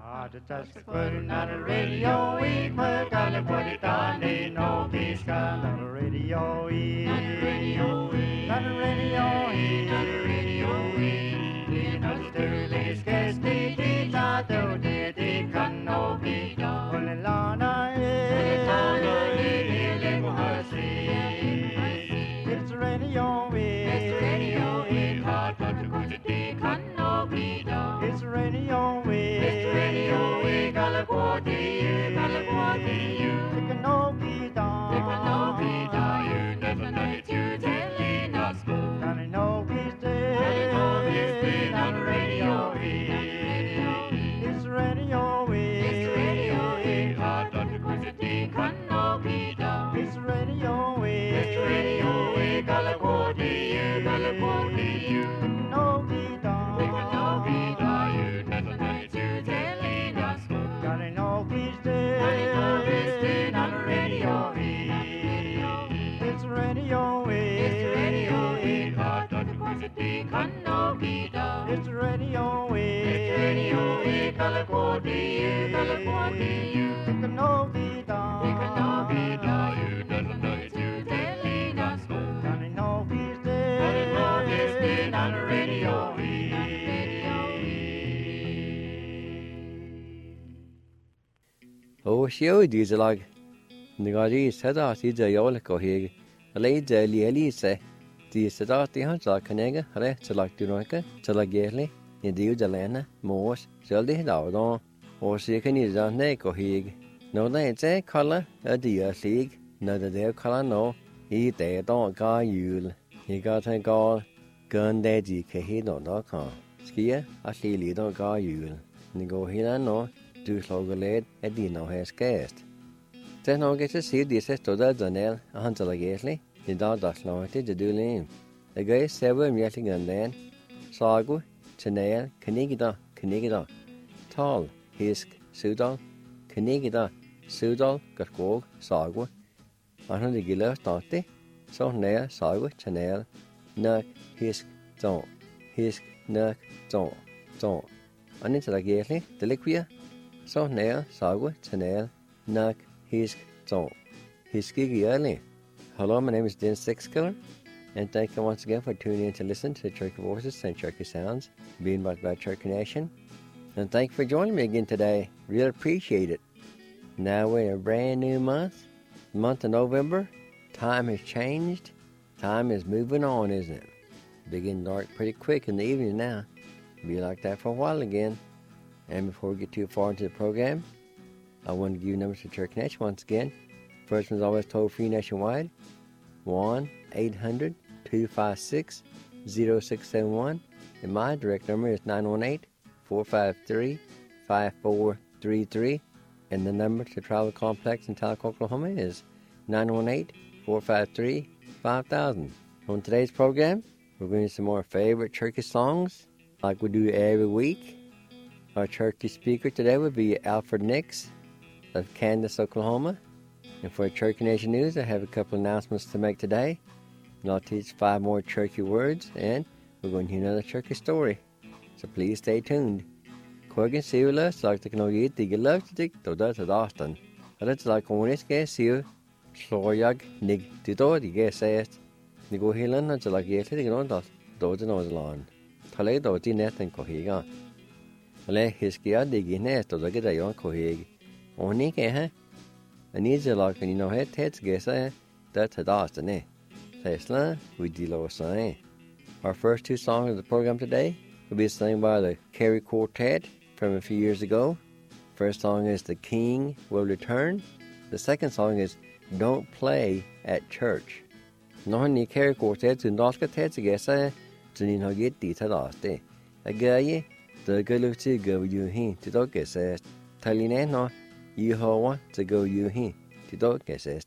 Putting on the radio, we put on the put it on, ain't no peace on the radio, on the radio, on the radio, on the radio, in the Sturley's guest, they thought they can no be done. Well, Lana, it's the radio, it's the radio, hard but the good they can no be done. It's the radio, it's the radio, California, they can no be done. They can no be done. You never know it, you telling us more. Can I know he's dead? On the radio, it's the radio, it's the radio, hard but the good they can no be done. It's the radio, it's the radio, California, no be done. They can no be done. You never know it, you telling us more. Can I know he's dead? On the radio, it's the radio, it's the radio, hard but the good they can no be done. It's the radio, it's the radio, California, they can no be done. They can no be done. You never know it, you telling us more. Can I know he's dead? Can I know he's dead on the radio? Oh, show these like the guy said that he's a yolico here. A lady, Elise, the Sadat, the Hunter, Canega, to like Duroka, to like Gatley, in the Udelana, Morse, Zeldy, Dowdon, or she can use a neck or hig. No, they say color, a dear league, no, the dear color, no, he there don't guy you. He got a girl, gun daddy, Kahido.com. Skia, a silly don't guy you. Nego here, no, do slow late, a dino has guest. Then I'll get to see this to the Daniel, a hunter like Gatley, the dog does not to do lame. The guy several meeting and then Sagu, Chanel, Canigida, Tall, Hisk, Sudal, Canigida, Sudal, Gatkog, Sagu, 100 gillar starty, so nail, Sagu, Chanel, Nuck, Hisk, Nuck, Don. And into the Gatley, the liquia, so nail, Sagu, Chanel, Nuck, Hisk, Don. Hiskigi early. Hello, my name is Dan Sixkiller, and thank you once again for tuning in to listen to the Cherokee Voices and Cherokee Sounds, being brought by Cherokee Nation. And thank you for joining me again today. Really appreciate it. Now we're in a brand new month, the month of November. Time has changed. Time is moving on, isn't it? Beginning dark pretty quick in the evening now. It'll be like that for a while again. And before we get too far into the program, I want to give you numbers to Cherokee Nation once again. First one's always toll-free nationwide, 1-800-256-0671. And my direct number is 918-453-5433. And the number to Travel Complex in Talcott, Oklahoma is 918-453-5000. On today's program, we're going to some more favorite Cherokee songs, like we do every week. Our Cherokee speaker today would be Alfred Nix of Candace, Oklahoma. And for Cherokee Nation News, I have a couple announcements to make today. And I'll teach 5 more Cherokee words, and we're going to hear another Cherokee story. So please stay tuned. Corgan Sula, sagt ik nog iets, die gelukkig tot dat het afstand. Dat is like on this guess you, slorjag, nig, die door die guess est. Die go heel en så like yes, die gewoon dat, door de nozelaan. Tale door die net en kohiga. Alle hiskia die gine, tot dat je dat kohig. Onnie ke hè. En niet zo like when you know het guess dat het afstand. Tesla, we deal with Our first 2 songs of the program today will be sung by the Carey Quartet from a few years ago. First song is The King Will Return. The second song is Don't Play at Church. Når ni Carey Quartet til norske tætsigæsser, så ni har gitt de til det. Agaye, the good to go you hin til dog says. Talineno, you hoa to go you hin til dog says.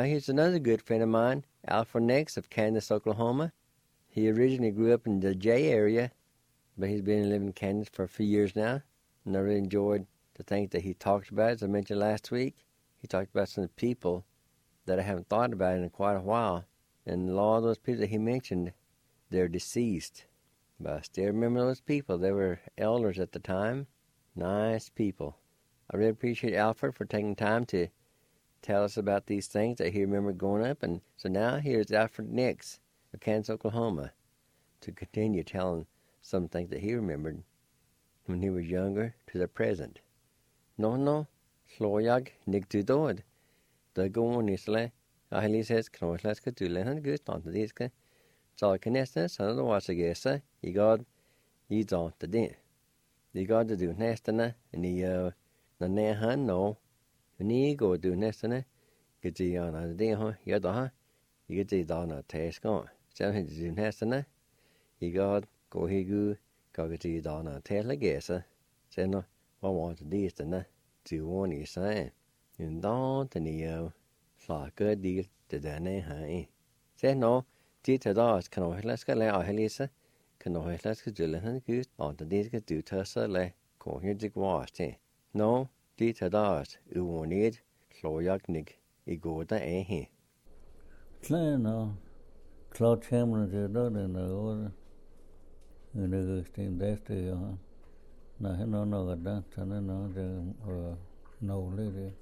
Now, here's another good friend of mine, Alfred Nix of Candace, Oklahoma. He originally grew up in the J area, but he's been living in Candace for a few years now. And I really enjoyed the things that he talked about, as I mentioned last week. He talked about some people that I haven't thought about in quite a while. And a lot of those people that he mentioned, they're deceased. But I still remember those people. They were elders at the time. Nice people. I really appreciate Alfred for taking time to tell us about these things that he remembered growing up. And so now here's Alfred Nix of Candace, Oklahoma, to continue telling some things that he remembered when he was younger to the present. No, slåjag nigtudod. The going is le. Ahli says, Knoslaska to Lehan Gustan, the Diska. So Canestas, another was a guessa. He got, he's on the din. He got to do nestana, and he, the nehan no. When he go do nestana, get the on the din, yadaha, you get the down a task on. So he do nestana, he got go he go, get the down a task like guessa. Say no, what want to do is the to one is saying. And don't the Slaka deal to the nehan. Say no. Tita das kan ohleska le ahelisa kan ohleska julehan gust on the diska do tasa le kohirdig wasti. No, tita das uonid slojagnig igoda ehi. Klano Claude Chamberlain did not in the order in the Gustin Desti on. Na hino no gadan tana no the no lady.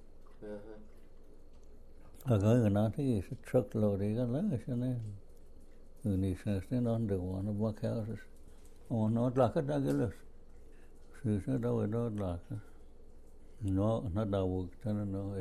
I go na is a truckload again. And he says, they don't do one of work houses. Oh, not like a Douglas. She said, oh, we don't like it. No, not that work, no,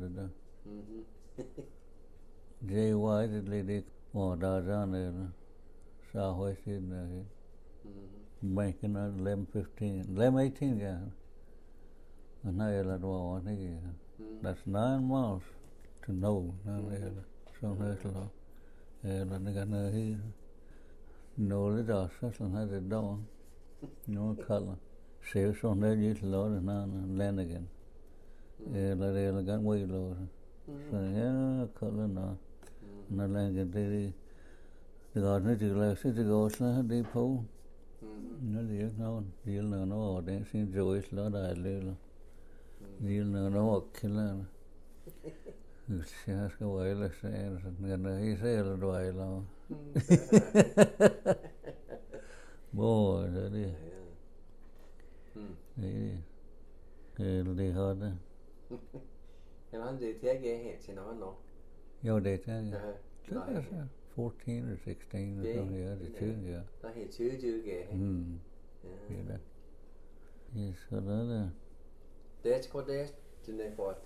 J. White, the lady, oh, that's on there. Southwest in there. Banking at 11:15, 11:18, yeah. And now you're like, well, I think that's 9 miles to know. Now you're so nice law. Là nó gần đây nô lấy đó sát là hai đứa đó nó khát là xéo xong đấy như thế đó là lên again là đây là gần quay rồi rồi nhá khát là nó lên cái đây rồi nó chỉ là sẽ go là đi phố nó đi nó ở đây xin rồi là đại lên đi nó ở kia là Sias ka waila sa ngana isa la waila. Boy, đấy. Đi hơn đó. Em nói gì thế ghê hiện thì nói nó. Yo để thế. 14 or 16 or something, yeah, the two, yeah. Nó hiện chứ ghê. Yeah, that. Yes, so that. That's what they didn't forty.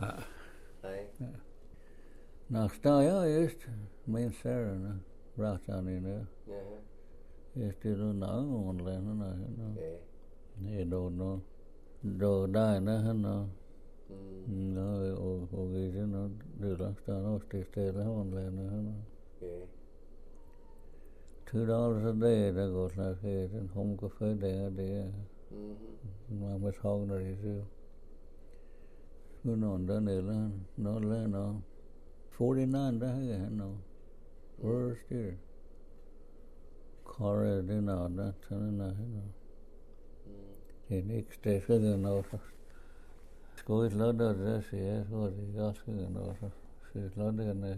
Nou, sta je eerst, mijn Sarah, raad aan in daar. Eerst die doen nou, online, nee, door daar, no. No, ook is het, no, de lang staan, ook stelen, online, $2 a day, that goes like it, and home cafe day, maar met hoog naar je zo. Cứ nón đó này là nó 49 đó hay nó first year car đi nào đó cho nên là nó thì next day cái nó coi là đó ra sẽ rồi gas cái nó sẽ là đó này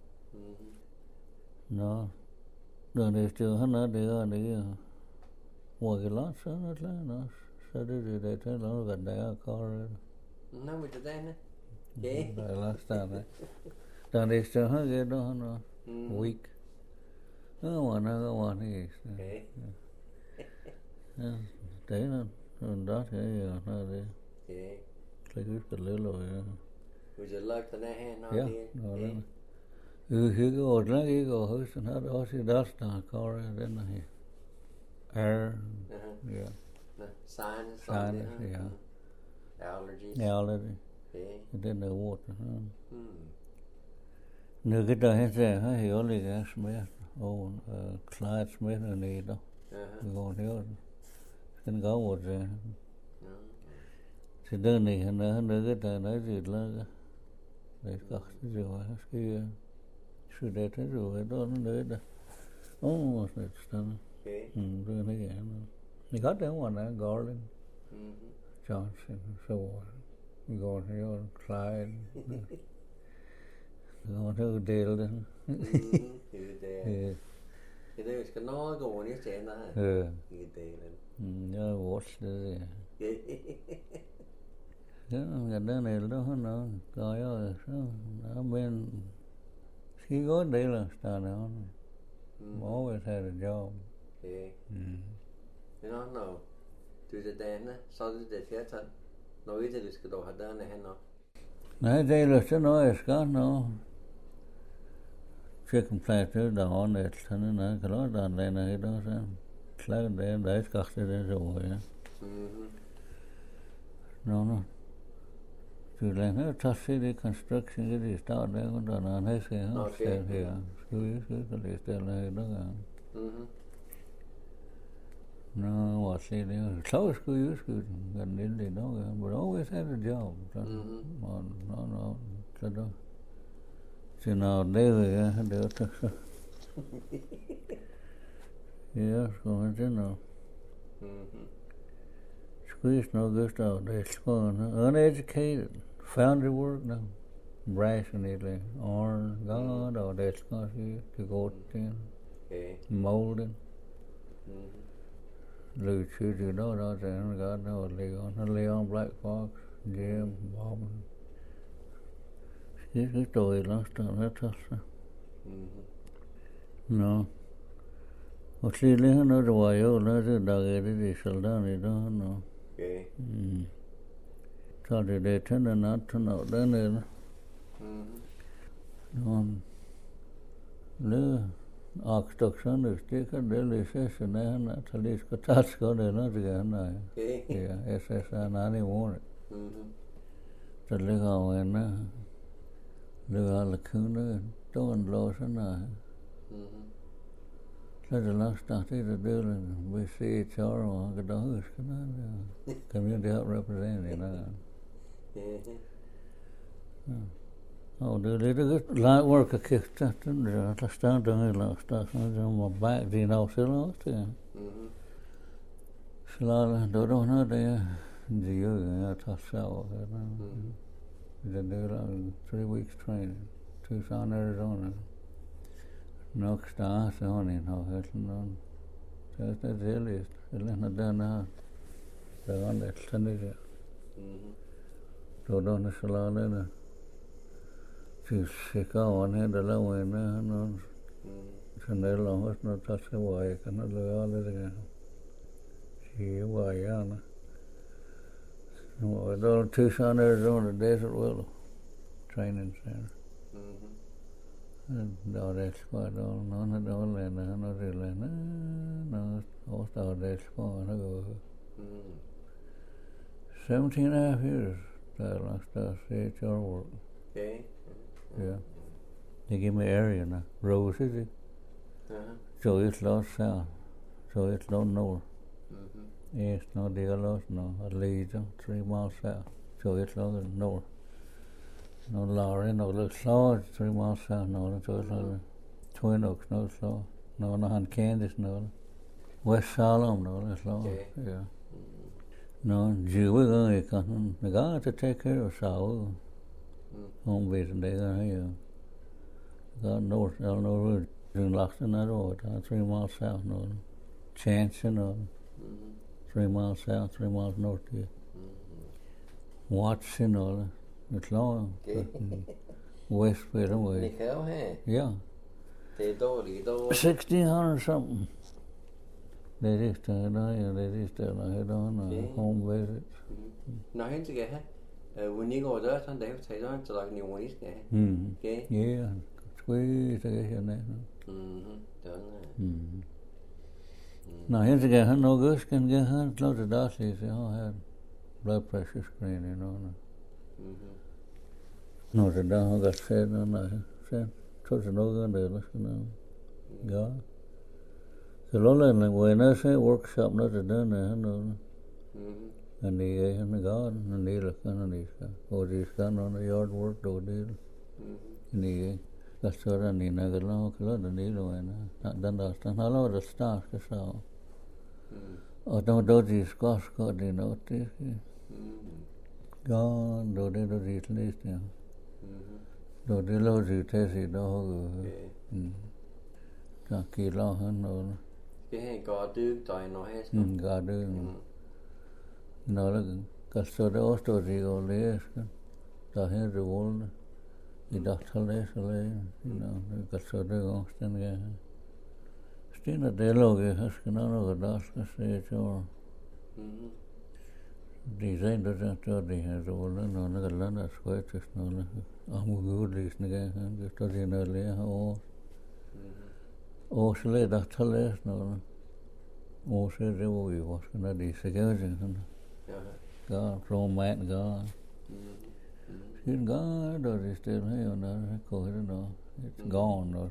nó đó để cho nó để mua cái lót sao nó là nó sao để cho nó gần đây car. No, we did that. Yeah. Last time. Then they still have it on week. Another one is. Okay. Đấy là đó thế nó đấy. Yeah. Lấy cái little. Would you like to that hand on here? Yeah. You go like go host and had also dust on car then air. Yeah. Sign. Yeah. Allergies. Allergy. Yeah. Then the water. Nếu cái đó hết rồi, hả hiểu là cái Smith, Clyde Smith là này đó. Còn thiếu, cái có một rồi. Thì đơn này nữa cái đó nói gì là Đấy các rồi cái sự đẹp thế rồi đó nó đấy đó. Almost it's done. Okay. Rồi này cái nó. They got that one, Garland, Johnson, so on. Going here, Clyde. Going to Dale then. Yeah. Cái đấy cái nó gọi như thế nào? Cái đấy là. Yeah, watch this. Yeah, cái này đó nó coi rồi, nó bên khi có đây là start on. Always had a job. Yeah. No. Du det där, så du det fjärde. Nå vet du ska då ha där när henne. Nej, det är så nå ska nå. Chicken platter då on det sen när klar då när det då sen. Klar det ska det så ja. No. Du lägger ta sig det construction det start där och då när det ska ha så här. Skulle det ställa då. No, what's it? Close school, gần đến thì đó, but always had a job. No, cái đó. Chứ nào đây rồi, đều thật sự. Yeah, so chứ nào. School is no good out there. Uneducated, found your work now. Rationally, or God, or that's not here to go in, molding. Lưu trữ từ đó thì nó got no Leon Black Fox, Jim, Bob. Cái story last time hết thật. No. Một khi lấy nó rồi nó từ đầu cái đi sầu đó này đó nó. Sau thì để thế là nó thằng nào đó nữa. No. Nữa. Construction is take a daily session and at least a task on another again. Yeah, SSN any want it. The legal when the lacuna don't lose and let the last started to do and we see each other on the dogs community help representing. Oh, they did a good light work. I kicked that, and I stand down here last stuff on my back. Do you know still lost? Yeah. So I don't know there. The yoga, I tossed out. They did 3 weeks training, Tucson, Arizona. No stars on it, no helping on. That's the earliest. They're not done now. They're on that Sunday. So don't the salon in Chứ sẽ có anh hết là ngoài nó thành ra là hết nó ta sẽ hoài cái nó lừa lên cái chỉ hoài á nó ở đó Tucson Arizona Desert Willow Training Center đó đấy qua đó nó đó là nó rồi là nó ở đó đấy qua nó go 17.5 years that last CHR work. Okay. Yeah. They give me area now. Rose is it? So it's lost south. So it's not north. Yes, no, they are lost no. At least 3 miles south. So it's lost north. No, Laurie, no, it's lost 3 miles south. No, so it's lost. Twin Oaks, no, it's lost. No, no, Kansas, no. West Salem, no, it's lost. Yeah. No, Jew, we're going to come. We got to take care of Saul. Không về đến đây là hay got north, I don't know where June locked in that road, 3 miles south, no. Chance, 3 miles south, 3 miles north here. Watts, it's long. West way away. Đi khéo ha. Yeah. Thì đâu 1600 something. They just there đó home visit. Nói hết chứ kìa. When you go there, they have to say that to like new ones, okay? Yeah, squeeze cái here này. Now here's again, no good can get her close to doctors. Had blood pressure screening, No, the down got said no, said close to no good there, listen go. The lonely like when I say workshop, not to done there, no. And the garden, and the look on the or the gun on the yard work, do it. Ni kasora ni nagalo kalo ni lo na dan da sta na lo da sta ka sa o do di skos ko di no ti ga do di tlist ya do di lo di te si do ka ki lo han no cái có được tại nó hết ga do no la kasora o sto di o le da he de wol I dachtale kasora o sten ga Stina dialoge haskanano gadas kase cho design da cho de has all no na galana square no na amu gudis nge han to dina le o sle da tale no o se re o I was na di se ga ga from man ga Skin ga do is still hey on ko no it's gone no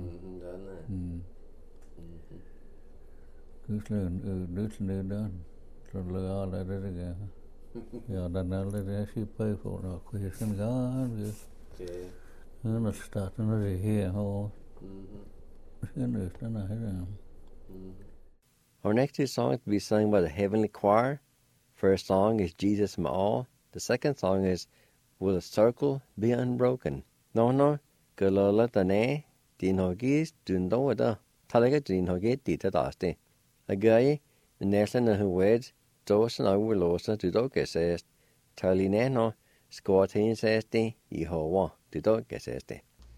Lutsen dan terlalu ada juga. Ya dan ada si pay for no question gan. Okay. No start no here ho. Our next two songs will be sung by the Heavenly Choir. First song is Jesus My All. The second song is Will the Circle Be Unbroken. No, kalala tane din hogis dun do da. Talaga din hogit di ta daste. A guy, the nation who weds, Dawson over Lawson to dog assessed, Talinano, Squatting says the Yehovah to dog assessed.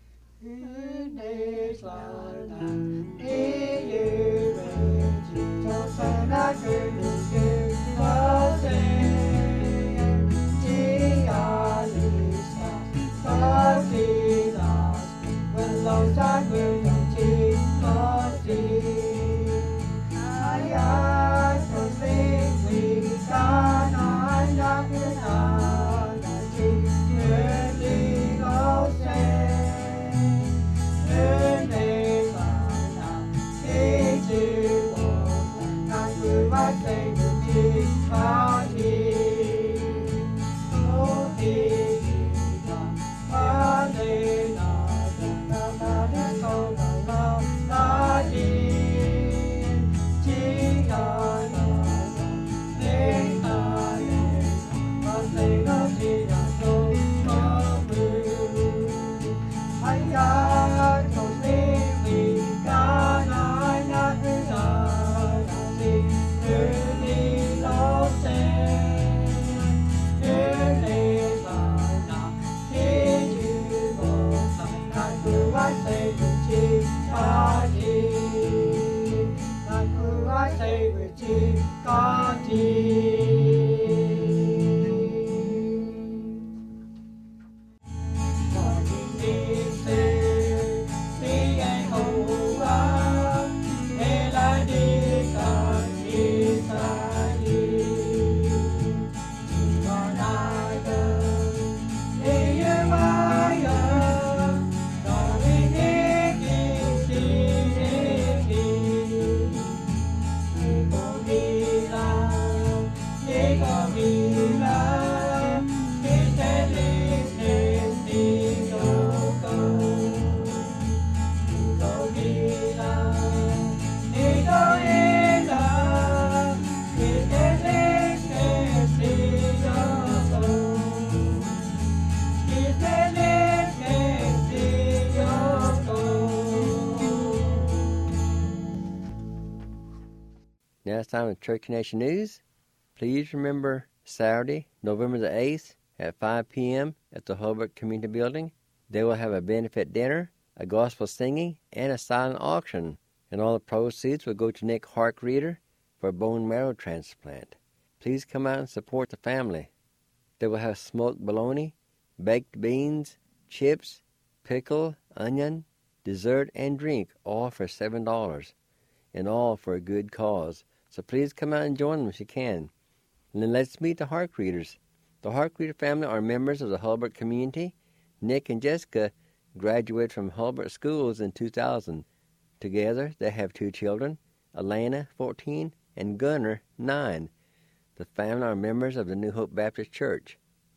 Now it's time for Church Nation News. Please remember Saturday, November the 8th at 5 p.m. at the Hulbert Community Building. They will have a benefit dinner, a gospel singing, and a silent auction. And all the proceeds will go to Nick Harkreader for a bone marrow transplant. Please come out and support the family. They will have smoked bologna, baked beans, chips, pickle, onion, dessert, and drink, all for $7, and all for a good cause. So please come out and join them if you can. And then let's meet the Harkreaders. The Harkreader family are members of the Hulbert community. Nick and Jessica graduated from Hulbert schools in 2000. Together, they have 2 children, Elena, 14, and Gunnar, 9. The family are members of the New Hope Baptist Church.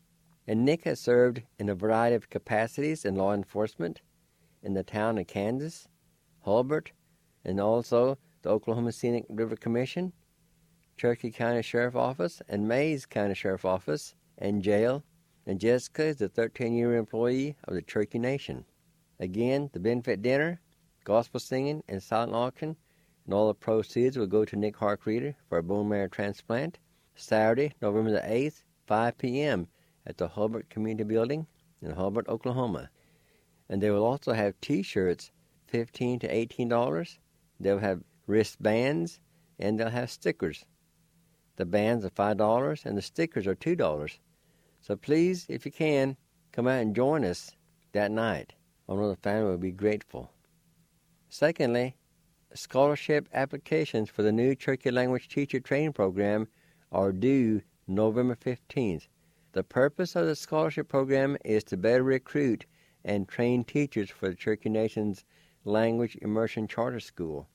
And Nick has served in a variety of capacities in law enforcement in the town of Kansas, Hulbert, and also the Oklahoma Scenic River Commission, Cherokee County Sheriff Office, and Mays County Sheriff Office, and jail. And Jessica is a 13-year employee of the Cherokee Nation. Again, the benefit dinner, gospel singing, and silent auction, and all the proceeds will go to Nick Harkreeder for a bone marrow transplant. Saturday, November the 8th, 5 p.m. at the Hulbert Community Building in Hulbert, Oklahoma. And they will also have T-shirts, $15 to $18. They'll have wristbands, and they'll have stickers. The bands are $5, and the stickers are $2. So please, if you can, come out and join us that night. I know the family will be grateful. Secondly, scholarship applications for the new Cherokee Language Teacher Training Program are due November 15th. The purpose of the scholarship program is to better recruit and train teachers for the Cherokee Nation's Language Immersion Charter School.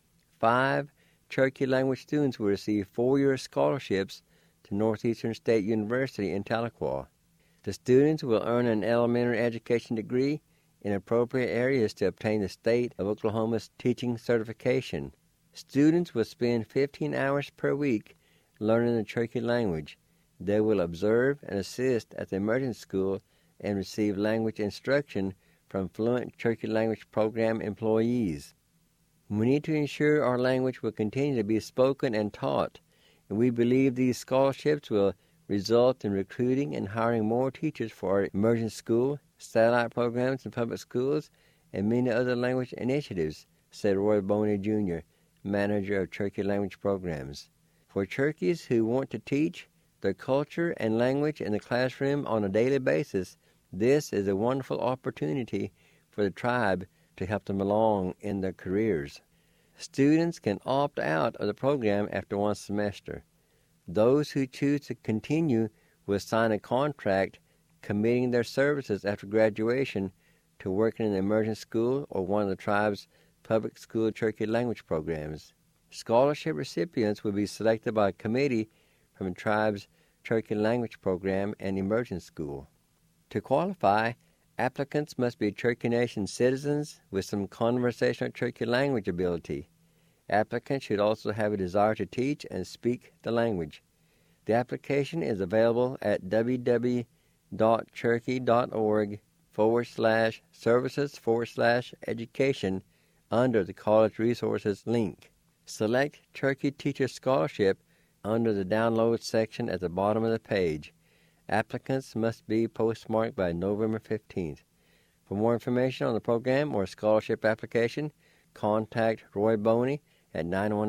5 Cherokee language students will receive 4-year scholarships to Northeastern State University in Tahlequah. The students will earn an elementary education degree in appropriate areas to obtain the State of Oklahoma's teaching certification. Students will spend 15 hours per week learning the Cherokee language. They will observe and assist at the immersion school and receive language instruction from fluent Cherokee language program employees. We need to ensure our language will continue to be spoken and taught, and we believe these scholarships will result in recruiting and hiring more teachers for our immersion school, satellite programs in public schools, and many other language initiatives, said Roy Boney, Jr., manager of Cherokee language programs. For Cherokees who want to teach their culture and language in the classroom on a daily basis, this is a wonderful opportunity for the tribe to help them along in their careers. Students can opt out of the program after one semester. Those who choose to continue will sign a contract committing their services after graduation to working in the immersion school or one of the tribe's public school Cherokee language programs. Scholarship recipients will be selected by a committee from the tribe's Cherokee language program and immersion school. To qualify, applicants must be Cherokee Nation citizens with some conversational Cherokee language ability. Applicants should also have a desire to teach and speak the language. The application is available at www.cherokee.org/services/education under the College Resources link. Select Cherokee Teacher Scholarship under the Download section at the bottom of the page. Applicants must be postmarked by November 15th. For more information on the program or scholarship application, contact Roy Boney at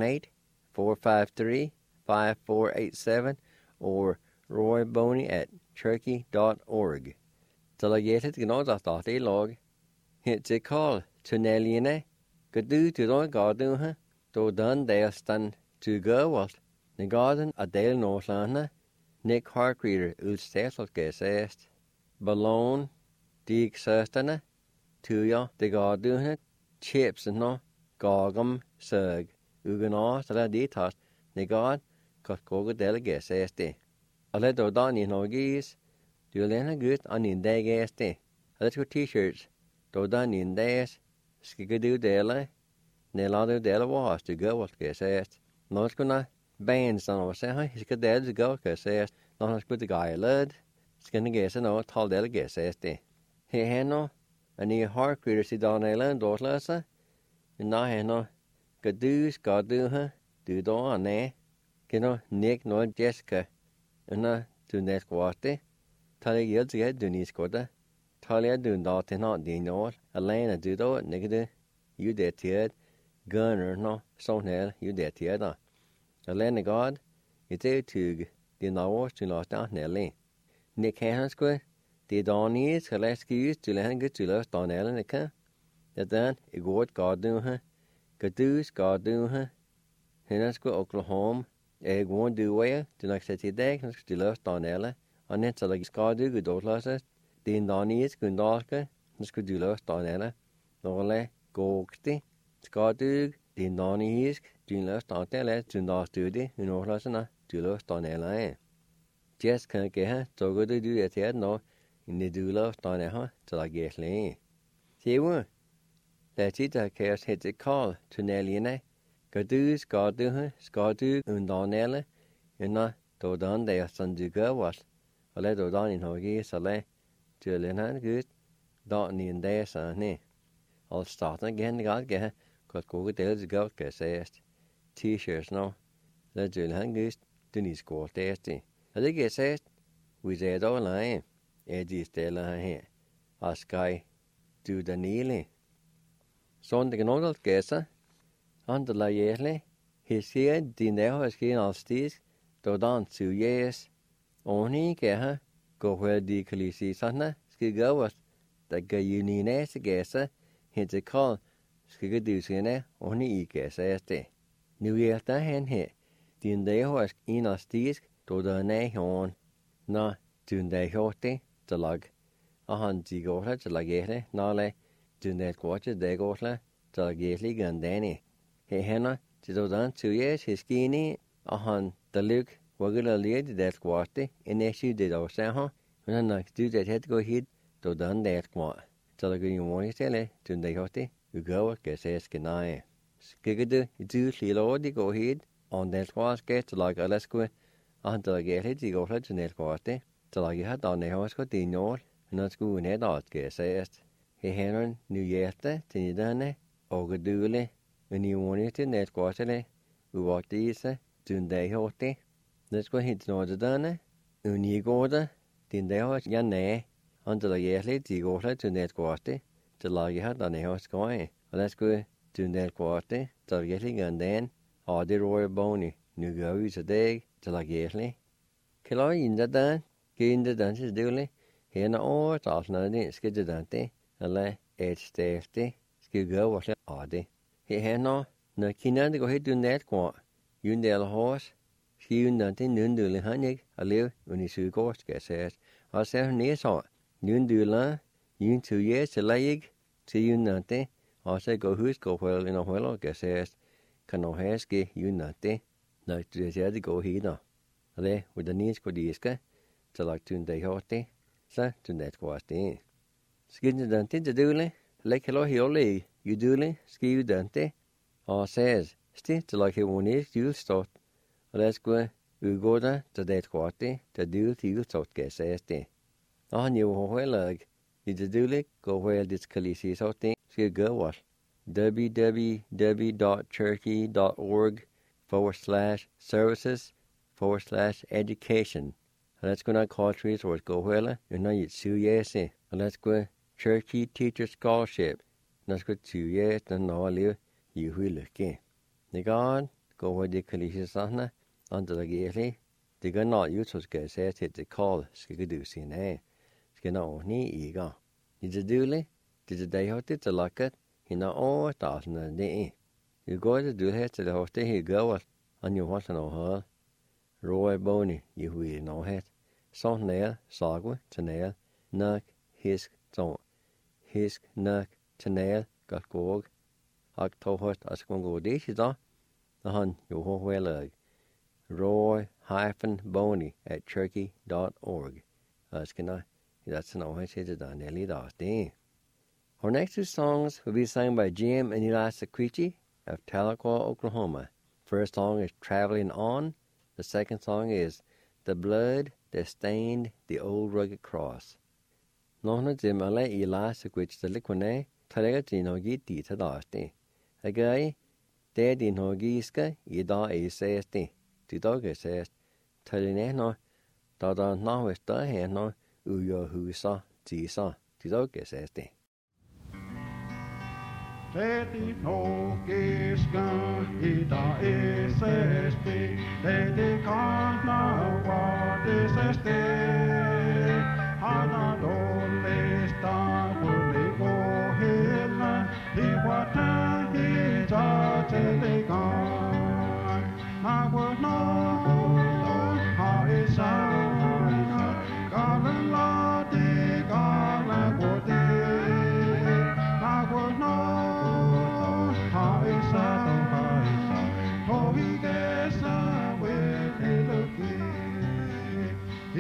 918-453-5487 or Roy Boney at cherokee.org. Delegated gnoddatati log. Hit a call to Neline. Gadu to the garden, to done there stand to go what. The garden a dale Northlana. Nick Harkreeder utstetselt gesest. Ballon, dig søsterne, tuja, de gardunet, chipsene, gagam, søg, ugenat, eller ditat, negad, katkoga deleggesesti. Alle dodani nogis, du lena gut anin degesti. Alle to t-shirts, dodanin des, skigadu dele, neladu dele was to go what gesest. Noskuna, bands on our say, he's got dead to go, gesest, not as good the guy led. Skinny guess no tall delegates este. He heno ani Harkreeder si don island dotlasa. Na heno gadus gaduha do do ne. Kino Nick no Jessica. Na do net quate. Tali yields get do nis koda. Talia do not not dino. Elena do do nigga. You det tied. Gunner no sonel you det tieda. Elena god. Ite tug. Di na was to lost down Nelly. Nick Hansque, the Donnies, Haleskius, to Langus, to Lust on Elenica. That then, a good God do her, Gadus, God do her, Henasque, Oklahoma, a one do way, to like City Deck, to Lust on Ella, and then to like Scadu, good Otlasses, the Donnies, Gundalka, Nasco do Lust on Ella, Nole, Gokti, Scadu, the Donnies, do Lust on Ella, to Nostudi, in Otlasana, to Lust on Ella. Jess kan ke ha to go du et her no in the do love done ha till I get le. See wo. That it cares hit the call to Nelly go do skadu undonelle inna do dan de san du go was. Alle do dan in hogi sale Julian han good dot ni in there sa ne. I'll start again God ge got go del go ke says t-shirts no. The Julian good Denise go testy. I think it says we said all line. Eddie stella here. Askai do the nearly. Sånn det noe gesa, andre la jævlig, hisker de nærhøjskene af stis, då dan til jæs, og ni gæha, gå hver de kalisi sådan, skal gøres, der gør jo ni næste gæsa, hente kold, skal gøre dysene, og ni i gæsa er det. Nu er der hen her, de nærhøjskene af stis, då der nærhøjen, nå, de nærhøjte, der lag, og han de går til lag jævlig, nå lag, du net quarter de gosla til gæslig gandani. He henne til dodan 2 years hiskini og han der lyk wagela led det quarter en issue det også ha men han nok du det het gå hit dodan det quart til gå jo må stille du det hotte du går ke ses kenai skigede du lilo de gå hit on det quart get til lag alasko og han der gæslig de gosla til net quarter til lag hat on det også det nord når skulle net at ke ses he henne nu hjerte til nidane og dule men I wanted til net quartele uvartise tunde hote det skulle hit noget dane unigode din der har jeg næ andre jævle de går til net quarter til lage har dane har skøje og det skulle til net quarter der virkelig gandan og det roer boni nu går vi til dag til lage jævle klar ind der ginde den til dule henne over taflen det skal det dante eller et stæfte skal gøre vores arbejde. Her henne, når kinderne går helt uden net går, uden det eller hos, skal uden den nødvendige han ikke at leve uden i sygegård skal sættes. Og så er det så, uden dyler, uden til jer til læg, til uden det, og så går husk og hold en og holder skal sættes, kan nå her ske uden det, når det er det går helt. Og det, hvor den nye skal de skal, til lagt uden det har det, så til net går det. Skidde den til dule, læg hello hele, you dule, skive den til, og says, sti til like unik julestort, og lad os gå udgårda til det kvarte, der dule til julestort kan says det. Og han jo højlag, i det dule, gå højl dit kalisi så det, skal gå was. www.churchy.org/services/education. Og lad os gå ned kort resource gå højle, under i 7 jæse, og lad os gå Churchy Teacher Scholarship. Når skal 20 years, den når liv i hyldke. Det går hvor det kan lige sådan, andre der gælder. Det går når YouTube skal sige til det call, skal du sin af. Skal nå ni ikke. Det dule, det der har det til lakket, hende over dagen det. Det går det du her til det hos det her gør, og nu har sådan noget. Roy Boni i hyld nå het. Sådan nær, sagde til nær, nok hisk så. Hisk nok til nær, godt gå. Og tog højt, og skal gå det i dag. Og han jo højlag. Roy-Boni@churchy.org. Og skal nå, that's an old hit that Nelly does day. Our next 2 songs will be sung by Jim and Eliza Creechy of Tahlequah, Oklahoma. First song is Traveling On. The second song is The Blood That Stained the Old Rugged Cross. Nåhne Jim og Eliza Creechy the likwane, talega din hogi dit hadaste. Agai, det din hogi ska I dag says det. Det dag says, taline no, da nå hvis der her no, ujo husa, tisa. Det dag says det. Teti nokiska ita SSP, teti kanna vaatisesti. Hana dollista tuli kohilla, hiwata hita telikaan. Nago no, haisa, kalan lati, kalan kote. Nago no, haisa, tohi kesa, wele luki.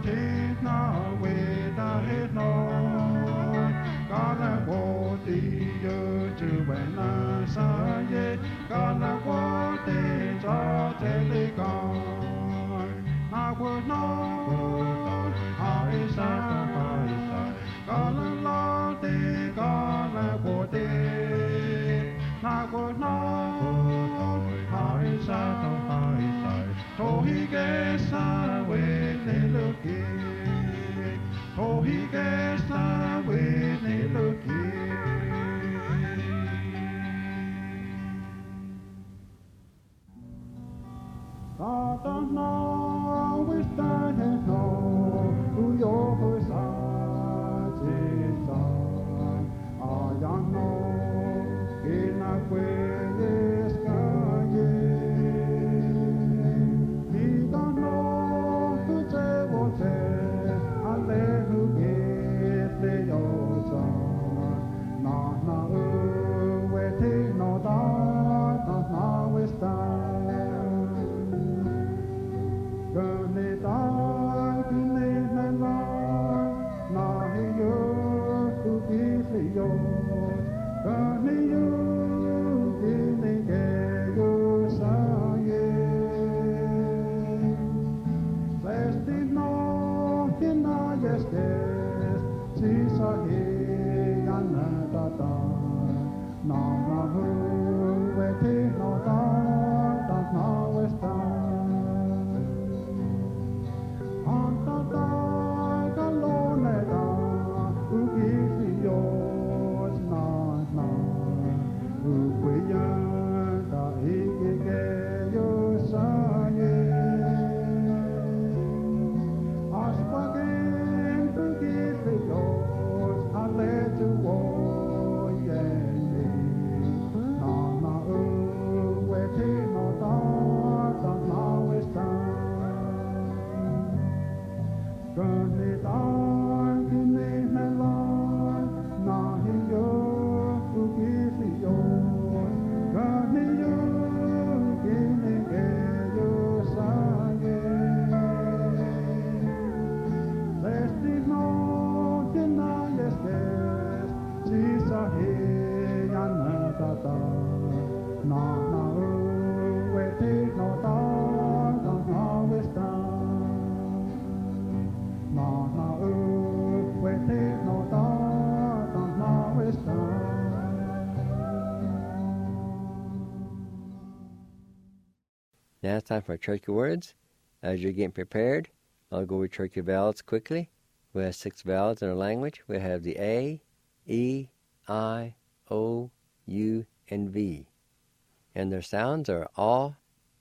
Now it's time for Cherokee words. As you're getting prepared, I'll go with Cherokee vowels quickly. We have 6 vowels in our language. We have the A, E, I, O, U, and V. And their sounds are A,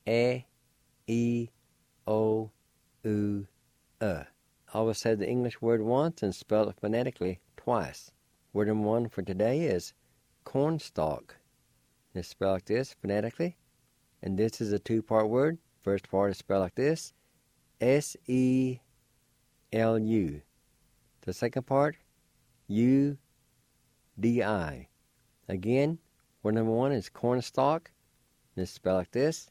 E, O, U, I will say the English word once and spell it phonetically twice. Word number 1 for today is cornstalk. It's spelled like this phonetically. And this is a 2-part word. First part is spelled like this, S-E-L-U. The second part, U-D-I. Again, word number 1 is cornstalk. It's spelled like this,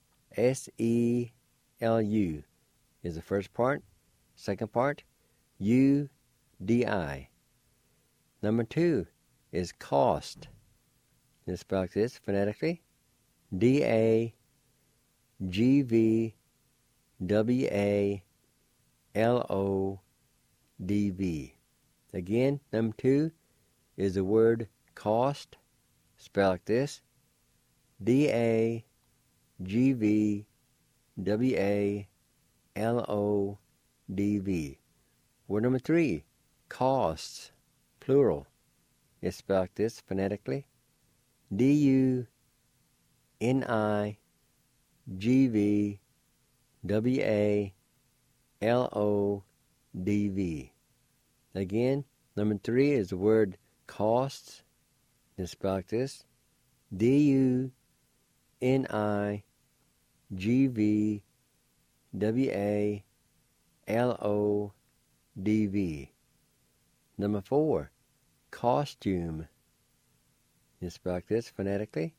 S-E-L-U is the first part. Second part, U-D-I. Number 2 is cost. It's spelled like this phonetically, D-A-G-V-W-A-L-O-D-V. Again, number 2 is the word cost, spelled like this, D-A-G-V-W-A-L-O-D-V. Word number 3, costs, plural. It's spelled like this phonetically, D-U-N-I-G-V-W-A-L-O-D-V. Again, number 3 is the word costs. It's spelled like this, D-U-N-I-G-V-W-A-L-O-D-V. Number 4, costume. It's spelled like this phonetically,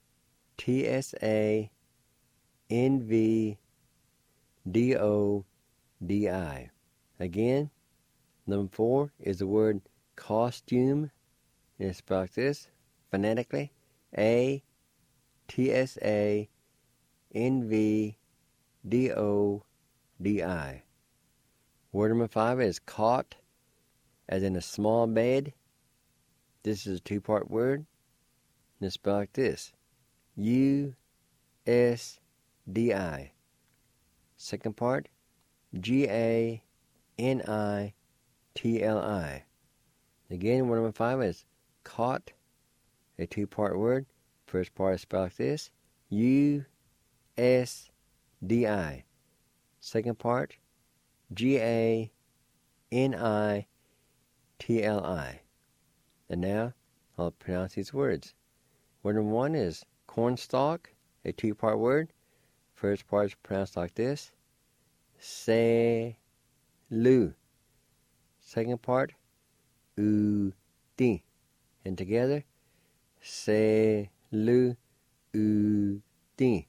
A-T-S-A-N-V-D-O-U-M-E. Again, number 4 is the word costume. And it's spelled like this, phonetically, ATSANVDODI. Word number 5 is cot, as in a small bed. This is a 2-part word, and it's spelled like this, USDI. Second part, GANITLI. Again, word number 5 is cot, a 2-part word. First part is spelled like this, USDI. Second part, GANITLI. And now, I'll pronounce these words. Word number 1 is cornstalk, a 2-part word. First part is pronounced like this, Se-lu. Second part, U-di. And together, Se-lu-u-di.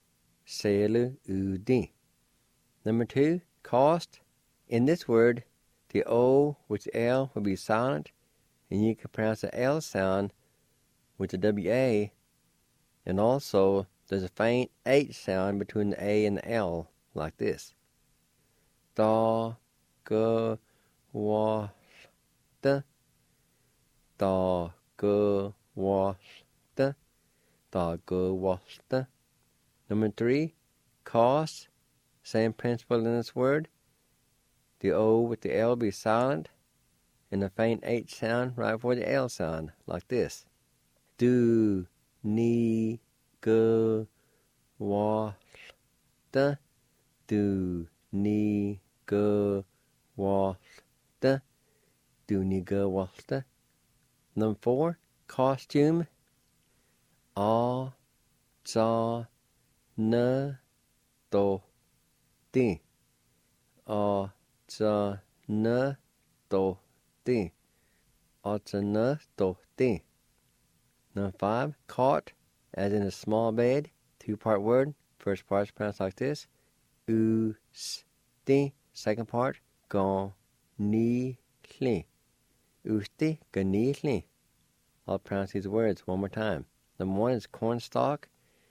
Se-lu-u-di. Number 2, cost. In this word, the O with the L will be silent, and you can pronounce the L sound with the W-A, and also there's a faint H sound between the A and the L, like this. Da, ga, wa, da. Da, ga, wa, da. Da, ga, wa, da. Number 3, cost. Same principle in this word. The O with the L be silent, and a faint H sound right before the L sound, like this. Do, ni, ga, wa, da. Do, ni, ga, wa, da. Do, ni, ga, wa, da. Number 4, costume. A, za, na, do, di. A, za, na, do, di. A, za, na, do, di. Number 5, cot, as in a small bed, 2-part word. First part is pronounced like this, u-s-ti. Second part, gon-ni-li. U-sti, gon-ni-li. I'll pronounce these words one more time. Number 1 is cornstalk,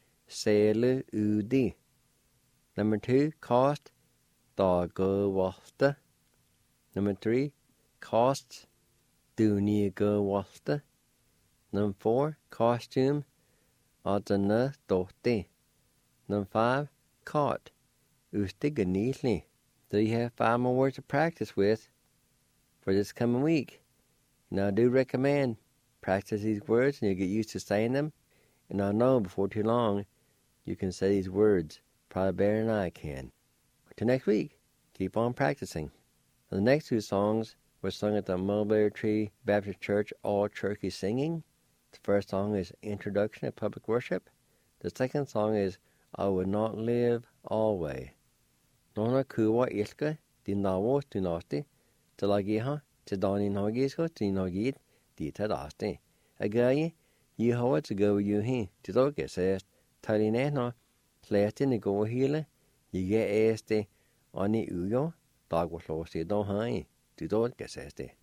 se-lu-u-di. Number 2, cost, da-ga-wa-sta. Number 3, costs, do-ni-ga-wa-sta. Number 4, costume, a-za-na-do-ti. Number 5, caught, usti-ga-ni-li. So you have 5 more words to practice with for this coming week. Now I do recommend practice these words and you get used to saying them. And I know before too long you can say these words probably better than I can. Till next week, keep on practicing. The next 2 songs were sung at the Mulberry Tree Baptist Church All Turkey Singing. The first song is Introduction to Public Worship. The second song is I Would Not Live Always. Nona kuwa ilka di nawo tu nasti, talagiha, tidani nagisko, tinagid, di tadasti. Agaye, Yehowa to go yuhi, tidoke says, talinehna, slati ni go hile, yige este, ani uyo, dagwaslosti dohai, tidoke says de.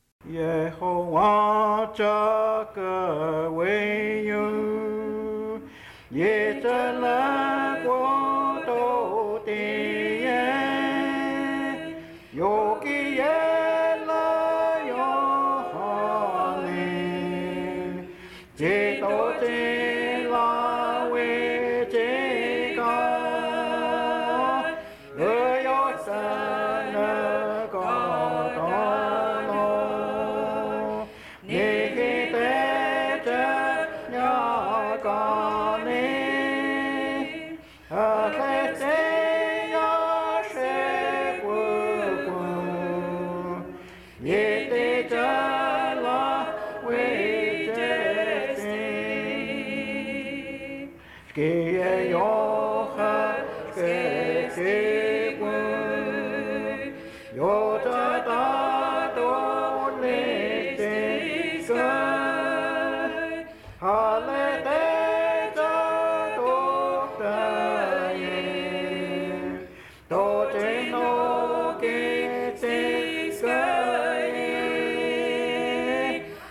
Yehowa chaka weyu, yetala kwoto tiye, yoki yela yohane, jito tila we jika, sana kotano, nikitete nyakane, atlete yashe kuku, yete jala we jesi.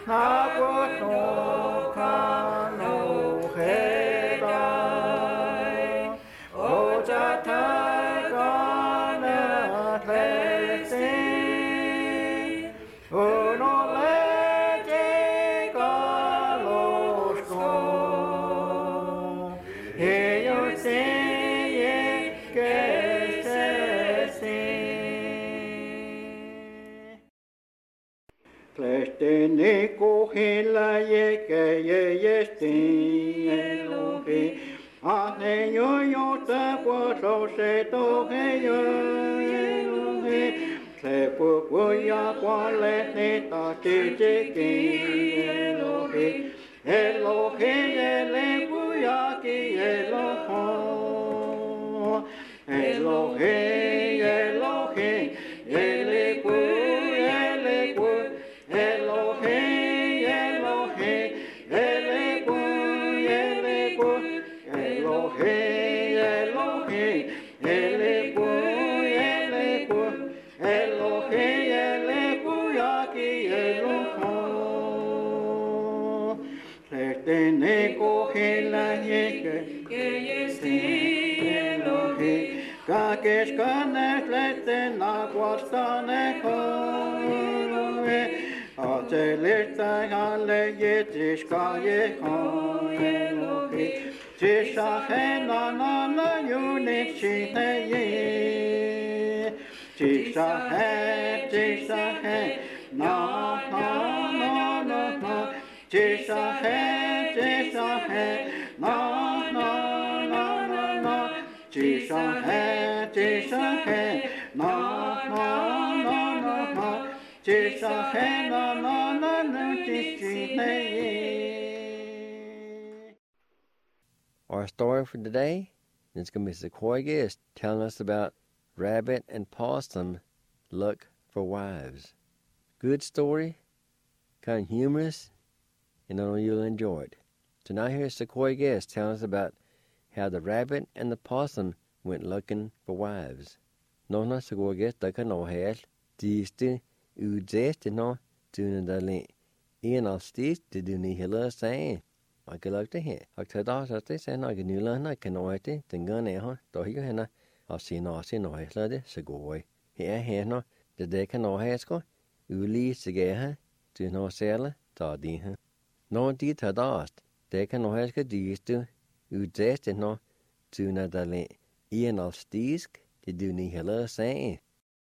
Our story for today is going to be Sequoia Guest telling us about Rabbit and Possum Look for Wives. Good story, kind of humorous, and I know you'll enjoy it. So now here's Sequoia Guest telling us about how the rabbit and the possum went looking for wives. Nona Sequoia Guest da kan hel diste udeste no tuna dali ian al stis to do ni hilla saying. I could look to him. I said, I said, I can learn, I can know it, the gun, so he can I'll see no, his lady, so go away. Here, no, the day can know Hasko, Uli, Sigaha, to no sailor, Tardin. No, indeed, had asked, they can know Haska, these two, Udest, no, to Nadale, Ian of Steesk, to do ni hilla saying.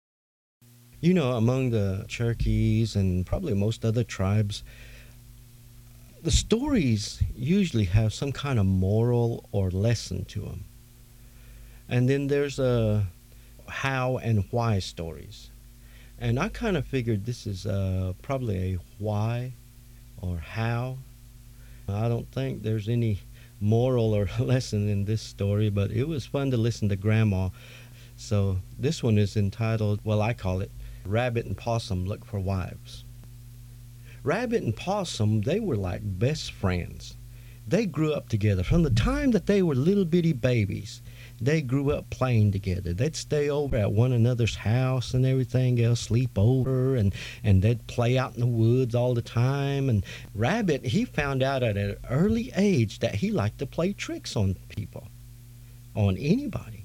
You know, among the Cherokees and probably most other tribes, the stories usually have some kind of moral or lesson to them. And then there's a how and why stories. And I kind of figured this is probably a why or how. I don't think there's any moral or lesson in this story, but it was fun to listen to Grandma. So this one is entitled, well, I call it, Rabbit and Possum Look for Wives. Rabbit and Possum, they were like best friends. They grew up together. From the time that they were little bitty babies, they grew up playing together. They'd stay over at one another's house and everything else, sleep over, and they'd play out in the woods all the time. And Rabbit, he found out at an early age that he liked to play tricks on people, on anybody.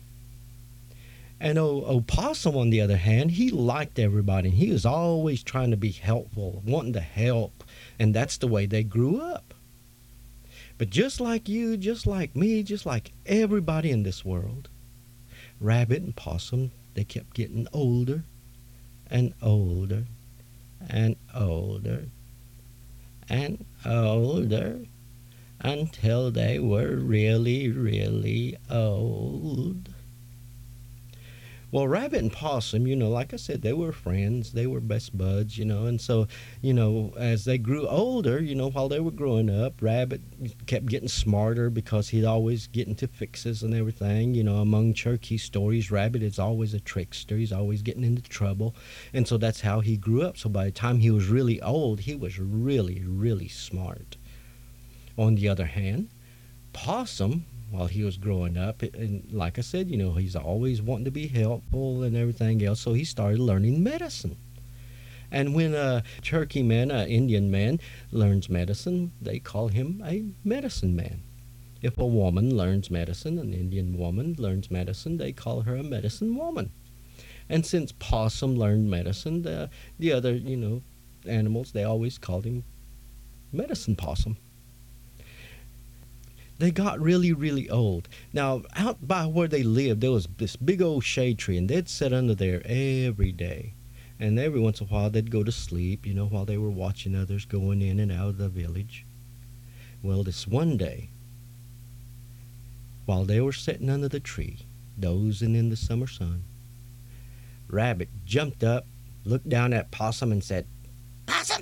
And Possum, on the other hand, he liked everybody. And he was always trying to be helpful, wanting to help. And that's the way they grew up. But just like you, just like me, just like everybody in this world, Rabbit and Possum, they kept getting older and older and older and older until they were really, really old. Well, Rabbit and Possum, like I said, they were friends. They were best buds, and so, as they grew older, while they were growing up, Rabbit kept getting smarter because he'd always get into fixes and everything. Among Cherokee stories, Rabbit is always a trickster. He's always getting into trouble. And so that's how he grew up. So by the time he was really old, he was really, really smart. On the other hand, Possum, while he was growing up, and like I said, he's always wanting to be helpful and everything else, so he started learning medicine. And when a Cherokee man, an Indian man, learns medicine, they call him a medicine man. If a woman learns medicine, an Indian woman learns medicine, they call her a medicine woman. And since Possum learned medicine, the other, animals, they always called him Medicine Possum. They got really, really old. Now, out by where they lived, there was this big old shade tree, and they'd sit under there every day. And every once in a while, they'd go to sleep, while they were watching others going in and out of the village. Well, this one day, while they were sitting under the tree, dozing in the summer sun, Rabbit jumped up, looked down at Possum, and said, "Possum,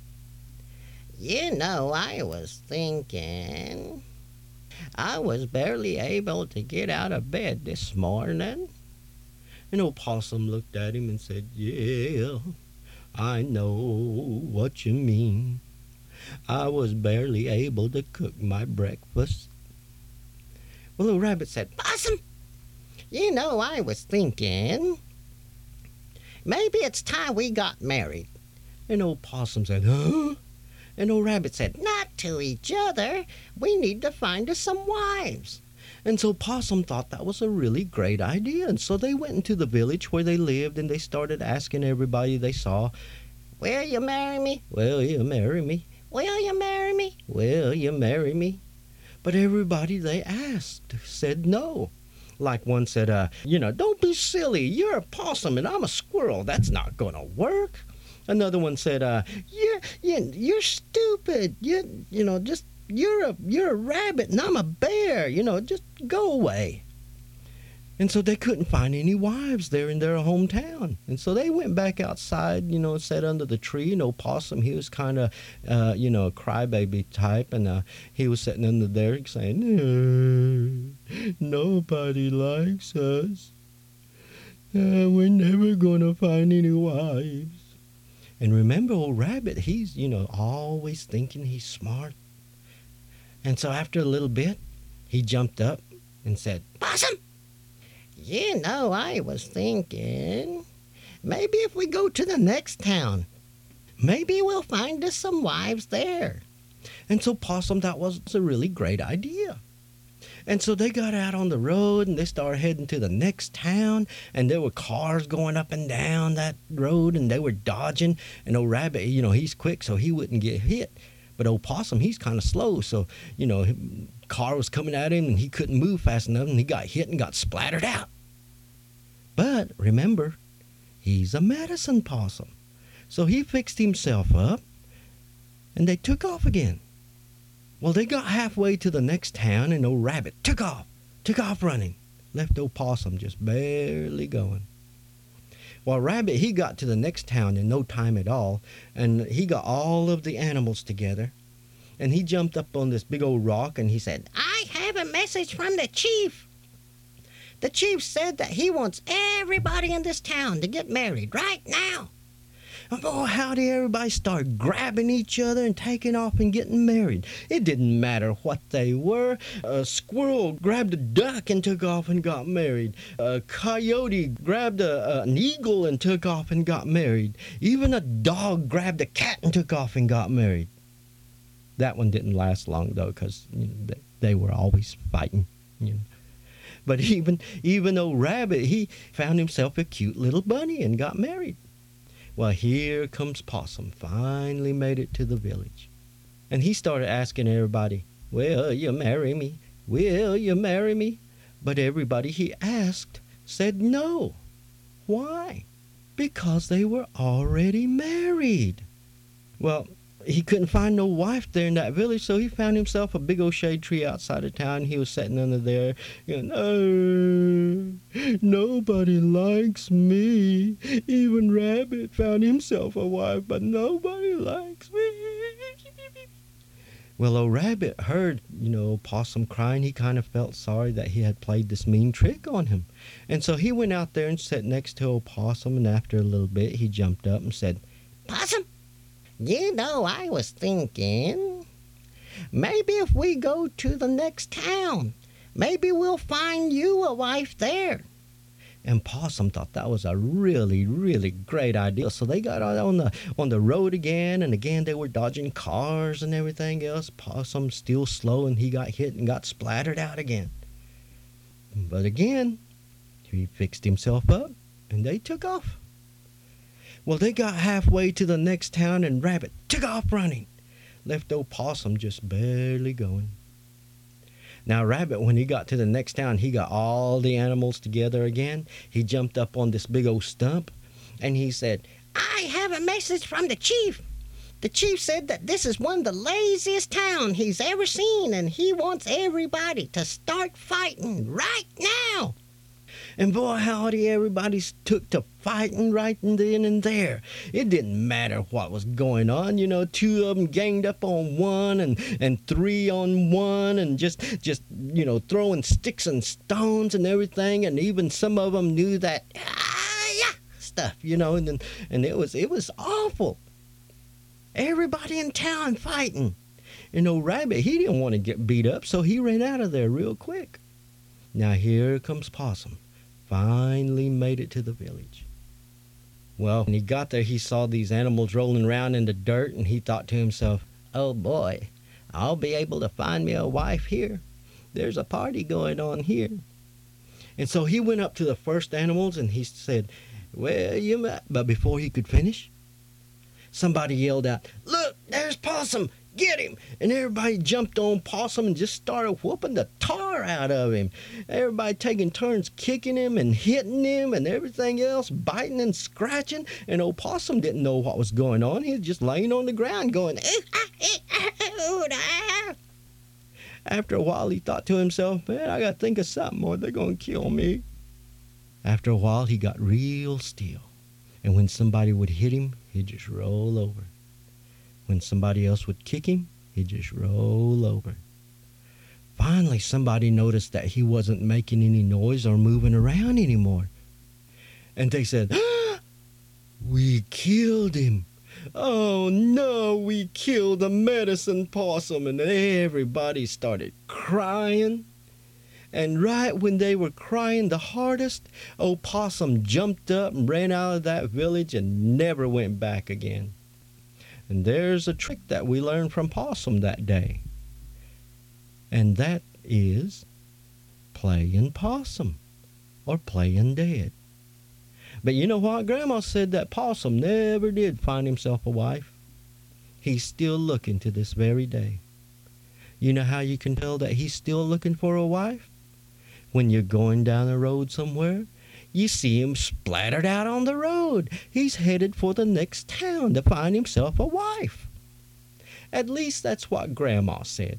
I was thinking. I was barely able to get out of bed this morning." And old Possum looked at him and said, "Yeah, I know what you mean. I was barely able to cook my breakfast." Well, old Rabbit said, "Possum, I was thinking. Maybe it's time we got married." And old Possum said, "Huh?" And old Rabbit said, "Not to each other. We need to find us some wives." And so Possum thought that was a really great idea. And so they went into the village where they lived, and they started asking everybody they saw, "Will you marry me? Will you marry me? Will you marry me? Will you marry me?" But everybody they asked said no. Like one said, "Don't be silly. You're a possum and I'm a squirrel. That's not going to work." Another one said, "You're stupid. You're a rabbit and I'm a bear. Just go away." And so they couldn't find any wives there in their hometown. And so they went back outside, and sat under the tree. And old Possum, he was kind of, a crybaby type. And he was sitting under there saying, "Nobody likes us. We're never going to find any wives." And remember, old Rabbit, he's, always thinking he's smart. And so after a little bit, he jumped up and said, "Possum, I was thinking, maybe if we go to the next town, maybe we'll find us some wives there." And so Possum, that was a really great idea. And so they got out on the road and they started heading to the next town, and there were cars going up and down that road, and they were dodging. And old Rabbit, he's quick, so he wouldn't get hit. But old Possum, he's kind of slow, so, car was coming at him and he couldn't move fast enough, and he got hit and got splattered out. But remember, he's a medicine possum. So he fixed himself up and they took off again. Well, they got halfway to the next town, and old Rabbit took off running, left old Possum just barely going. Well, Rabbit, he got to the next town in no time at all, and he got all of the animals together, and he jumped up on this big old rock, and he said, "I have a message from the chief. The chief said that he wants everybody in this town to get married right now." And boy, how did everybody start grabbing each other and taking off and getting married. It didn't matter what they were. A squirrel grabbed a duck and took off and got married. A coyote grabbed an eagle and took off and got married. Even a dog grabbed a cat and took off and got married. That one didn't last long, though, because they were always fighting. But even old Rabbit, he found himself a cute little bunny and got married. Well, here comes Possum, finally made it to the village. And he started asking everybody, "Will you marry me? Will you marry me?" But everybody he asked said no. Why? Because they were already married. Well, he couldn't find no wife there in that village, so he found himself a big old shade tree outside of town. He was sitting under there, "Nobody likes me. Even Rabbit found himself a wife, but nobody likes me." Well, old Rabbit heard, Possum crying. He kind of felt sorry that he had played this mean trick on him. And so he went out there and sat next to old Possum, and after a little bit, he jumped up and said, "Possum, I was thinking, maybe if we go to the next town, maybe we'll find you a wife there." And Possum thought that was a really, really great idea. So they got out on the road again, and again they were dodging cars and everything else. Possum still slow, and he got hit and got splattered out again. But again, he fixed himself up, and they took off. Well, they got halfway to the next town, and Rabbit took off running, left old Possum just barely going. Now, Rabbit, when he got to the next town, he got all the animals together again. He jumped up on this big old stump, and he said, "I have a message from the chief. The chief said that this is one of the laziest towns he's ever seen, and he wants everybody to start fighting right now." And boy, howdy, everybody took to fighting right then and there. It didn't matter what was going on. You know, two of them ganged up on one and three on one and just throwing sticks and stones and everything. And even some of them knew that stuff, and it was awful. Everybody in town fighting. And old Rabbit, he didn't want to get beat up, so he ran out of there real quick. Now here comes Possum. Finally made it to the village. Well, when he got there, he saw these animals rolling around in the dirt, and he thought to himself, "Oh boy, I'll be able to find me a wife here. There's a party going on here." And so he went up to the first animals, and he said, "Well, you might," but before he could finish, somebody yelled out, "Look, there's Possum! Get him!" And everybody jumped on Possum and just started whooping the tar out of him. Everybody taking turns kicking him and hitting him and everything else, biting and scratching. And old Possum didn't know what was going on. He was just laying on the ground going, After a while, he thought to himself, "Man, I got to think of something or they're going to kill me." After a while, he got real still. And when somebody would hit him, he'd just roll over. When somebody else would kick him, he'd just roll over. Finally, somebody noticed that he wasn't making any noise or moving around anymore. And they said, "We killed him. Oh no, we killed the medicine possum." And everybody started crying. And right when they were crying the hardest, old Possum jumped up and ran out of that village and never went back again. And there's a trick that we learned from Possum that day. And that is playing possum or playing dead. But you know what? Grandma said that Possum never did find himself a wife. He's still looking to this very day. You know how you can tell that he's still looking for a wife? When you're going down the road somewhere, you see him splattered out on the road. He's headed for the next town to find himself a wife. At least that's what Grandma said.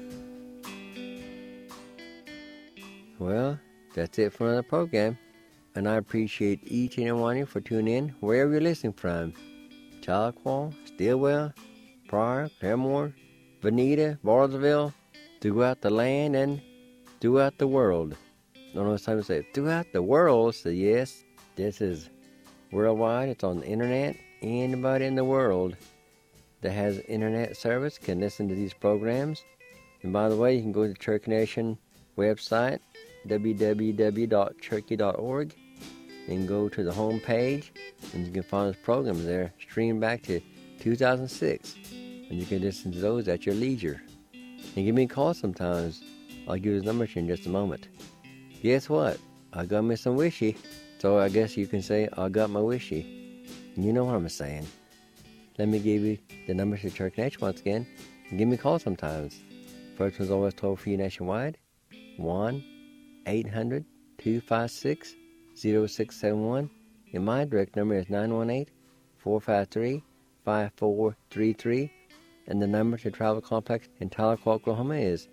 Well, that's it for another program. and I appreciate each and every one of you for tuning in, wherever you're listening from. Tahlequah, Stillwell, Pryor, Claremore, Veneta, Bardaville, throughout the land and throughout the world. I don't know what time to say throughout the world, so yes, this is worldwide. It's on the internet. Anybody in the world that has internet service can listen to these programs. And by the way, you can go to the Cherokee Nation website, www.cherokee.org, and go to the home page, and you can find those programs there, streamed back to 2006, and you can listen to those at your leisure. And give me a call sometimes. I'll give you the number to you in just a moment. Guess what? I got me some wishy, so I guess you can say I got my wishy. You know what I'm saying. Let me give you the number to Cherokee Nation once again, and give me a call sometimes. First one's always toll-free nationwide, 1-800-256-0671, and my direct number is 918-453-5433, and the number to Travel Complex in Tahlequah, Oklahoma is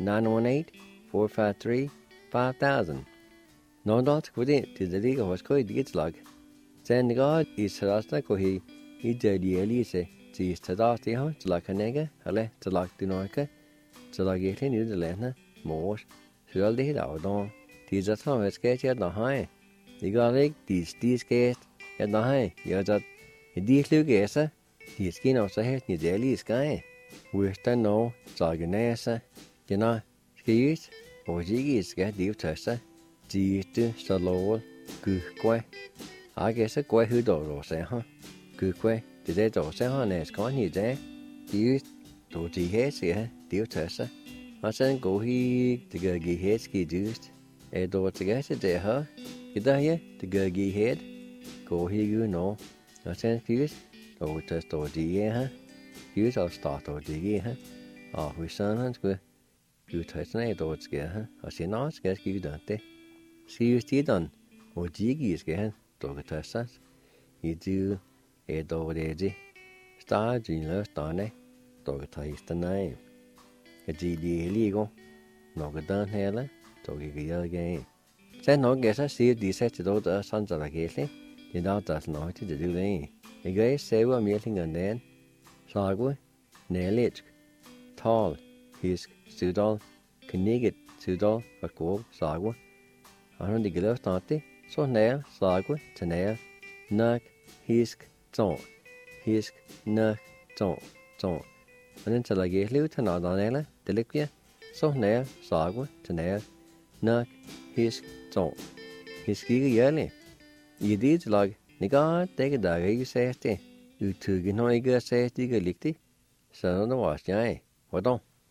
918-453-5000. Nondalt kudi tidaliga hoskoi digitlag. Sen God is rasna kohi ideli elise ti stadati ha tlakanega ale tlakdinoika tlageti ni delena mors sjøl det da don ti zatna veske ti da hai digalig ti ske da hai ja dat di slugesa ti skina så helt ni deli skai wista no tlagnesa jena skis ojigi ska divtasa Jitu salol kukwe. I guess a kwe who do say, huh? Kukwe, did they do say, huh? Nes con you there? You do the heads here, dear Tessa. I said, go he to go get head ski juiced. A door to get it there, huh? You there, to go get head? Go here, you know. I said, fuse, oh, test or the huh? Fuse, I'll start or the huh? Oh, we son, huh? You test an 8 hours, huh? I said, no, it's get you done, they. See you done. O jiggy is getting dog tessas. You do a dog edgy. Star Gino Starne, dog taste the name. A GD illegal. No good done hella, dog you again. Send no guess I see these sets of the sons of a gately. The dog does not to do any. A gay sailor meeting and then. Sagwa, Nelich, Tall, Hisk, Sudal, Knigget, Sudal, a go, Sagwa. I don't think it's not so nail, sagwa, to nail, nuck, hisk, ton, nuck, ton. And until I get little to not on ella, deliquia, so nail, sagwa, to nail, nuck, hisk, ton. Hiski yearly. You did like, nigga, take a dog, you say, you took it, no, you say, you licked it. So no was, yay, what don't?